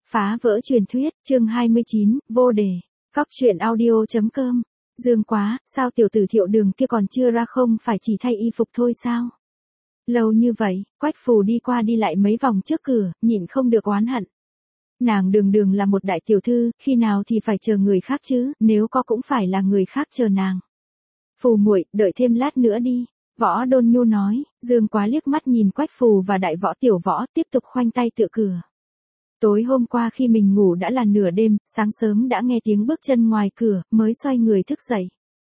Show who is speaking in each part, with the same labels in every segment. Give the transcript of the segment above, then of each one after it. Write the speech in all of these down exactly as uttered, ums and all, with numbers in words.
Speaker 1: Phá vỡ truyền thuyết, chương hai mươi chín, vô đề. Góc truyện audio.com. Dương Quá, sao tiểu tử Thiệu Đường kia còn chưa ra, không phải chỉ thay y phục thôi sao? Lâu như vậy, Quách Phù đi qua đi lại mấy vòng trước cửa, nhịn không được oán hận. Nàng Đường Đường là một đại tiểu thư, khi nào thì phải chờ người khác chứ, nếu có cũng phải là người khác chờ nàng. Phù muội, đợi thêm lát nữa đi. Võ Đôn Nhu nói. Dương Quá liếc mắt nhìn Quách Phù và đại võ tiểu võ, tiếp tục khoanh tay tựa cửa. Tối hôm qua khi mình ngủ đã là nửa đêm, sáng sớm đã nghe tiếng bước chân ngoài cửa, mới xoay người thức dậy.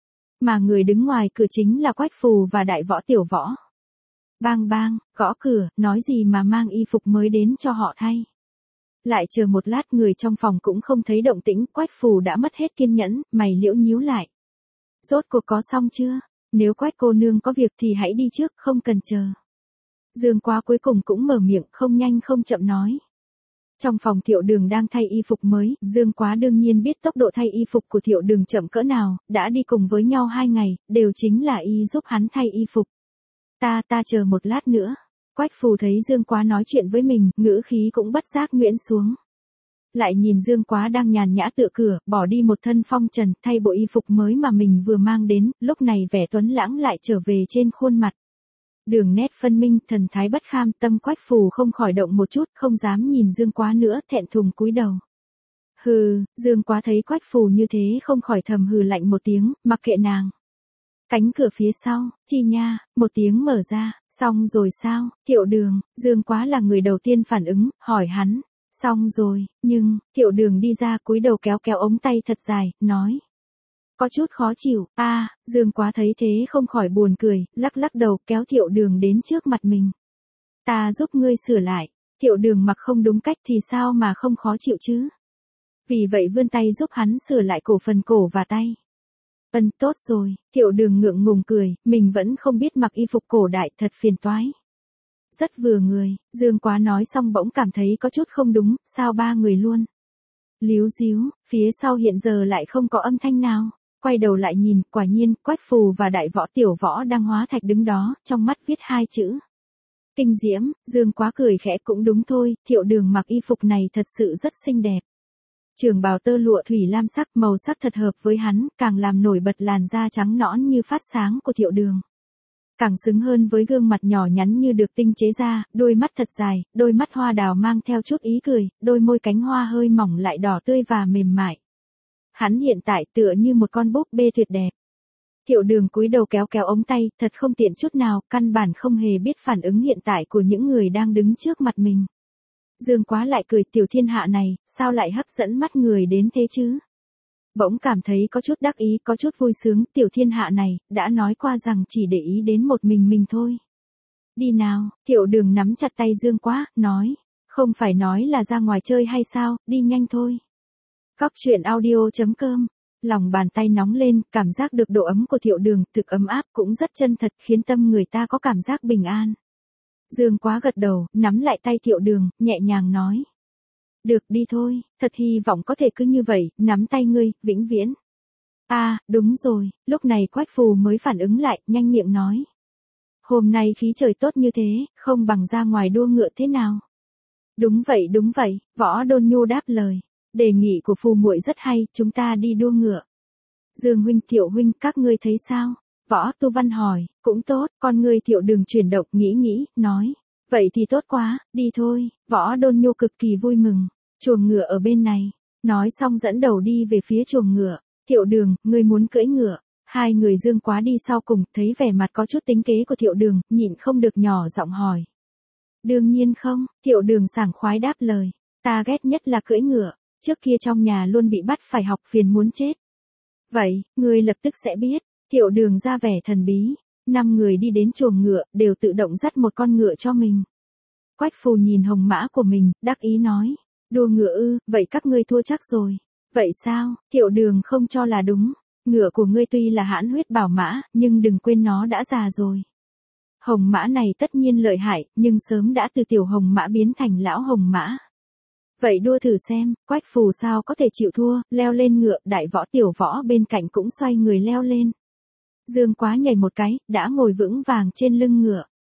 Speaker 1: Mà người đứng ngoài cửa chính là Quách Phù và đại võ tiểu võ. Bang bang, gõ cửa, nói gì mà mang y phục mới đến cho họ thay. Lại chờ một lát, người trong phòng cũng không thấy động tĩnh, Quách Phù đã mất hết kiên nhẫn, mày liễu nhíu lại. Rốt cuộc có xong chưa? Nếu Quách cô nương có việc thì hãy đi trước, không cần chờ. Dương Quá cuối cùng cũng mở miệng, không nhanh không chậm nói. Trong phòng Thiệu Đường đang thay y phục mới, Dương Quá đương nhiên biết tốc độ thay y phục của Thiệu Đường chậm cỡ nào, đã đi cùng với nhau hai ngày, đều chính là y giúp hắn thay y phục. Ta ta chờ một lát nữa. Quách Phù thấy Dương Quá nói chuyện với mình, ngữ khí cũng bất giác nguyễn xuống. Lại nhìn Dương Quá đang nhàn nhã tựa cửa, bỏ đi một thân phong trần, thay bộ y phục mới mà mình vừa mang đến, lúc này vẻ tuấn lãng lại trở về trên khuôn mặt. Đường nét phân minh, thần thái bất kham, tâm Quách Phù không khỏi động một chút, không dám nhìn Dương Quá nữa, thẹn thùng cúi đầu. Hừ, Dương Quá thấy Quách Phù như thế không khỏi thầm hừ lạnh một tiếng, mặc kệ nàng. Cánh cửa phía sau, chi nha, một tiếng mở ra, xong rồi sao? Thiệu Đường, Dương Quá là người đầu tiên phản ứng, hỏi hắn. Xong rồi, nhưng, Thiệu Đường đi ra cúi đầu kéo kéo ống tay thật dài, nói. Có chút khó chịu, a à, Dương Quá thấy thế không khỏi buồn cười, lắc lắc đầu kéo Thiệu Đường đến trước mặt mình. Ta giúp ngươi sửa lại. Thiệu Đường mặc không đúng cách thì sao mà không khó chịu chứ? Vì vậy vươn tay giúp hắn sửa lại cổ phần cổ và tay. Ân, tốt rồi. Thiệu Đường ngượng ngùng cười, mình vẫn không biết mặc y phục cổ đại, thật phiền toái. Rất vừa người. Dương Quá nói xong bỗng cảm thấy có chút không đúng, sao ba người luôn. Líu díu, phía sau hiện giờ lại không có âm thanh nào. Quay đầu lại nhìn, quả nhiên, Quách Phù và đại võ tiểu võ đang hóa thạch đứng đó, trong mắt viết hai chữ. Kinh diễm. Dương Quá cười khẽ, cũng đúng thôi, Thiệu Đường mặc y phục này thật sự rất xinh đẹp. Trường bào tơ lụa thủy lam sắc, màu sắc thật hợp với hắn, càng làm nổi bật làn da trắng nõn như phát sáng của Thiệu Đường. Càng xứng hơn với gương mặt nhỏ nhắn như được tinh chế ra, đôi mắt thật dài, đôi mắt hoa đào mang theo chút ý cười, đôi môi cánh hoa hơi mỏng lại đỏ tươi và mềm mại. Hắn hiện tại tựa như một con búp bê tuyệt đẹp. Thiệu Đường cúi đầu kéo kéo ống tay, thật không tiện chút nào, căn bản không hề biết phản ứng hiện tại của những người đang đứng trước mặt mình. Dương Quá lại cười, tiểu thiên hạ này, sao lại hấp dẫn mắt người đến thế chứ? Bỗng cảm thấy có chút đắc ý, có chút vui sướng, tiểu thiên hạ này, đã nói qua rằng chỉ để ý đến một mình mình thôi. Đi nào, Thiệu Đường nắm chặt tay Dương Quá, nói, không phải nói là ra ngoài chơi hay sao, đi nhanh thôi. Góc truyện audio.com, lòng bàn tay nóng lên, cảm giác được độ ấm của Thiệu Đường, thực ấm áp cũng rất chân thật, khiến tâm người ta có cảm giác bình an. Dương Quá gật đầu, nắm lại tay Thiệu Đường, nhẹ nhàng nói. Được, đi thôi, thật hy vọng có thể cứ như vậy, nắm tay ngươi, vĩnh viễn. A, à, đúng rồi, lúc này Quách Phù mới phản ứng lại, nhanh miệng nói. Hôm nay khí trời tốt như thế, không bằng ra ngoài đua ngựa thế nào? Đúng vậy đúng vậy, Võ Đôn Nhu đáp lời. Đề nghị của Phù muội rất hay, chúng ta đi đua ngựa. Dương huynh, Thiệu huynh, các ngươi thấy sao? Võ Tu Văn hỏi, cũng tốt, con người Thiệu Đường chuyển động, nghĩ nghĩ, nói. Vậy thì tốt quá, đi thôi. Võ Đôn Nhu cực kỳ vui mừng. Chuồng ngựa ở bên này. Nói xong dẫn đầu đi về phía chuồng ngựa. Thiệu Đường, ngươi muốn cưỡi ngựa. Hai người Dương Quá đi sau cùng, thấy vẻ mặt có chút tính kế của Thiệu Đường, nhịn không được nhỏ giọng hỏi. Đương nhiên không, Thiệu Đường sảng khoái đáp lời. Ta ghét nhất là cưỡi ngựa. Trước kia trong nhà luôn bị bắt phải học, phiền muốn chết. Vậy, ngươi lập tức sẽ biết. Thiệu Đường ra vẻ thần bí. Năm người đi đến chuồng ngựa, đều tự động dắt một con ngựa cho mình. Quách Phù nhìn hồng mã của mình, đắc ý nói. Đua ngựa ư, vậy các ngươi thua chắc rồi. Vậy sao? Thiệu Đường không cho là đúng. Ngựa của ngươi tuy là hãn huyết bảo mã, nhưng đừng quên nó đã già rồi. Hồng mã này tất nhiên lợi hại, nhưng sớm đã từ tiểu hồng mã biến thành lão hồng mã. Vậy đua thử xem, Quách Phù sao có thể chịu thua, leo lên ngựa, đại võ tiểu võ bên cạnh cũng xoay người leo lên. Dương Quá nhảy một cái, đã ngồi vững vàng trên lưng ngựa.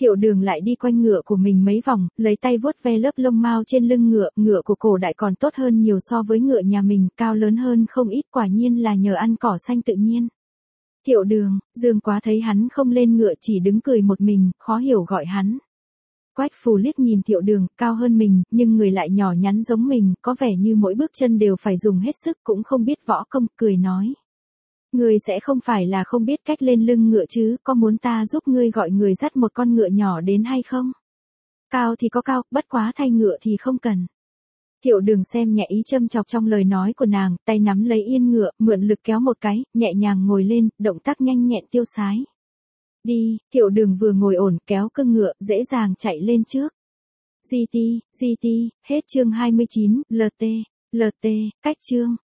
Speaker 1: Thiệu Đường lại đi quanh ngựa của mình mấy vòng, lấy tay vuốt ve lớp lông mao trên lưng ngựa, ngựa của cổ đại còn tốt hơn nhiều so với ngựa nhà mình, cao lớn hơn không ít, quả nhiên là nhờ ăn cỏ xanh tự nhiên. Thiệu Đường, Dương Quá thấy hắn không lên ngựa chỉ đứng cười một mình, khó hiểu gọi hắn. Quách Phù liếc nhìn Thiệu Đường, cao hơn mình, nhưng người lại nhỏ nhắn giống mình, có vẻ như mỗi bước chân đều phải dùng hết sức, cũng không biết võ công, cười nói. Ngươi sẽ không phải là không biết cách lên lưng ngựa chứ, có muốn ta giúp ngươi gọi người dắt một con ngựa nhỏ đến hay không? Cao thì có cao, bất quá thay ngựa thì không cần. Thiệu Đường xem nhẹ ý châm chọc trong lời nói của nàng, tay nắm lấy yên ngựa, mượn lực kéo một cái, nhẹ nhàng ngồi lên, động tác nhanh nhẹn tiêu sái. Đi, Thiệu Đường vừa ngồi ổn, kéo cương ngựa, dễ dàng chạy lên trước. giê tê, giê tê, hết chương hai mươi chín, lờ tê, lờ tê, cách chương.